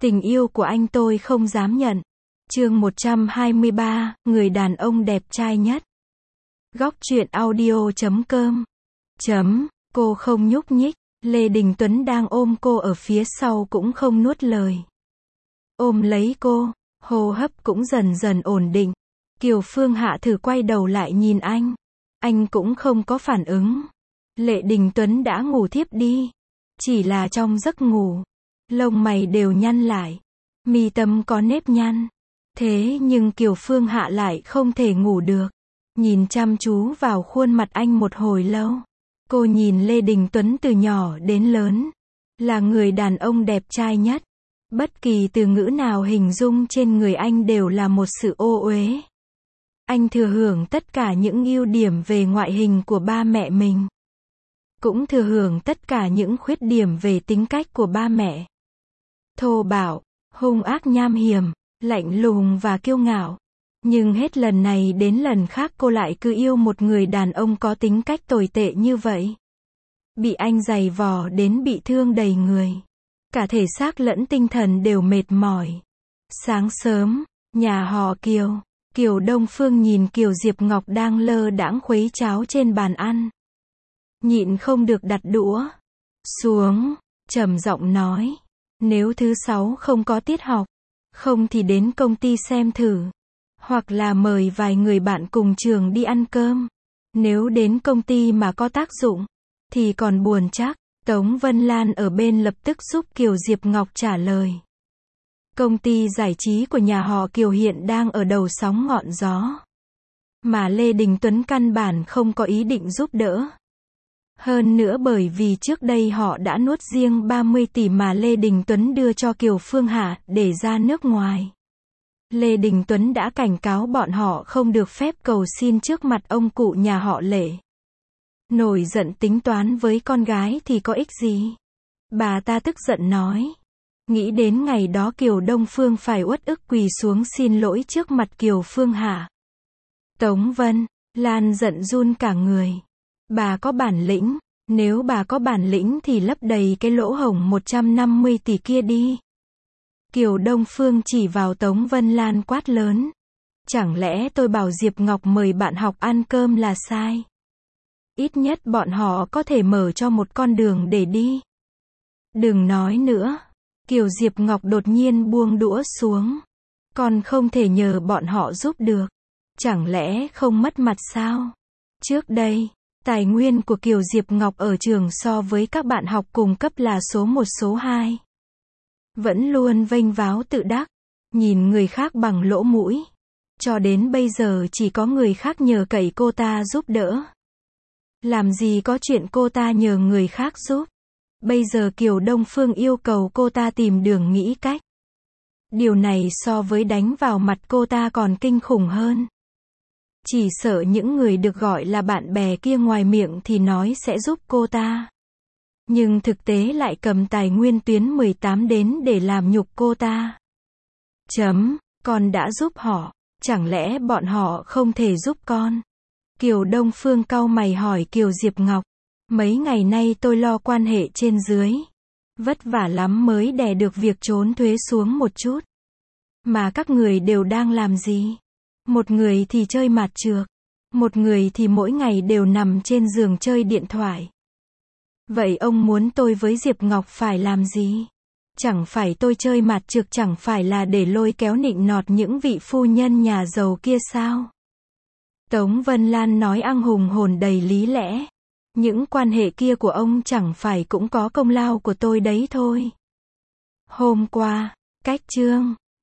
Tình yêu của anh tôi không dám nhận. Chương 123, người đàn ông đẹp trai nhất. Góc truyện audio.com. Cô không nhúc nhích, Lê Đình Tuấn đang ôm cô ở phía sau cũng không nuốt lời. Ôm lấy cô, hô hấp cũng dần dần ổn định. Kiều Phương Hạ thử quay đầu lại nhìn anh cũng không có phản ứng. Lê Đình Tuấn đã ngủ thiếp đi. Chỉ là trong giấc ngủ, lông mày đều nhăn lại, mi tâm có nếp nhăn. Thế nhưng Kiều Phương Hạ lại không thể ngủ được. Nhìn chăm chú vào khuôn mặt anh một hồi lâu. Cô nhìn Lê Đình Tuấn từ nhỏ đến lớn. Là người đàn ông đẹp trai nhất. Bất kỳ từ ngữ nào hình dung trên người anh đều là một sự ô uế. Anh thừa hưởng tất cả những ưu điểm về ngoại hình của ba mẹ mình. Cũng thừa hưởng tất cả những khuyết điểm về tính cách của ba mẹ. Thô bạo, hung ác nham hiểm, lạnh lùng và kiêu ngạo. Nhưng hết lần này đến lần khác cô lại cứ yêu một người đàn ông có tính cách tồi tệ như vậy. Bị anh giày vò đến bị thương đầy người. Cả thể xác lẫn tinh thần đều mệt mỏi. Sáng sớm, nhà họ Kiều Đông Phương nhìn Kiều Diệp Ngọc đang lơ đãng khuấy cháo trên bàn ăn. Nhịn không được đặt đũa xuống, trầm giọng nói. Nếu thứ 6 không có tiết học, không thì đến công ty xem thử. Hoặc là mời vài người bạn cùng trường đi ăn cơm. Nếu đến công ty mà có tác dụng, thì còn buồn chắc. Tống Vân Lan ở bên lập tức giúp Kiều Diệp Ngọc trả lời. Công ty giải trí của nhà họ Kiều hiện đang ở đầu sóng ngọn gió. Mà Lê Đình Tuấn căn bản không có ý định giúp đỡ. Hơn nữa bởi vì trước đây họ đã nuốt riêng 30 tỷ mà Lê Đình Tuấn đưa cho Kiều Phương Hạ để ra nước ngoài. Lê Đình Tuấn đã cảnh cáo bọn họ không được phép cầu xin trước mặt ông cụ nhà họ Lệ. Nổi giận tính toán với con gái thì có ích gì? Bà ta tức giận nói. Nghĩ đến ngày đó Kiều Đông Phương phải uất ức quỳ xuống xin lỗi trước mặt Kiều Phương Hạ. Tống Vân Lan giận run cả người. Bà có bản lĩnh, nếu bà có bản lĩnh thì lấp đầy cái lỗ hổng 150 tỷ kia đi. Kiều Đông Phương chỉ vào Tống Vân Lan quát lớn. Chẳng lẽ tôi bảo Diệp Ngọc mời bạn học ăn cơm là sai? Ít nhất bọn họ có thể mở cho một con đường để đi. Đừng nói nữa. Kiều Diệp Ngọc đột nhiên buông đũa xuống. Còn không thể nhờ bọn họ giúp được. Chẳng lẽ không mất mặt sao? Trước đây, tài nguyên của Kiều Diệp Ngọc ở trường so với các bạn học cùng cấp là số 1 số 2. Vẫn luôn vênh váo tự đắc, nhìn người khác bằng lỗ mũi. Cho đến bây giờ chỉ có người khác nhờ cậy cô ta giúp đỡ. Làm gì có chuyện cô ta nhờ người khác giúp. Bây giờ Kiều Đông Phương yêu cầu cô ta tìm đường nghĩ cách. Điều này so với đánh vào mặt cô ta còn kinh khủng hơn. Chỉ sợ những người được gọi là bạn bè kia ngoài miệng thì nói sẽ giúp cô ta. Nhưng thực tế lại cầm tài nguyên tuyến 18 đến để làm nhục cô ta. Con đã giúp họ, chẳng lẽ bọn họ không thể giúp con? Kiều Đông Phương cau mày hỏi Kiều Diệp Ngọc. Mấy ngày nay tôi lo quan hệ trên dưới. Vất vả lắm mới đè được việc trốn thuế xuống một chút. Mà các người đều đang làm gì? Một người thì chơi mạt trược. Một người thì mỗi ngày đều nằm trên giường chơi điện thoại. Vậy ông muốn tôi với Diệp Ngọc phải làm gì? Chẳng phải tôi chơi mạt trược chẳng phải là để lôi kéo nịnh nọt những vị phu nhân nhà giàu kia sao? Tống Vân Lan nói ăng hùng hồn đầy lý lẽ. Những quan hệ kia của ông chẳng phải cũng có công lao của tôi đấy thôi. Hôm qua, cách chương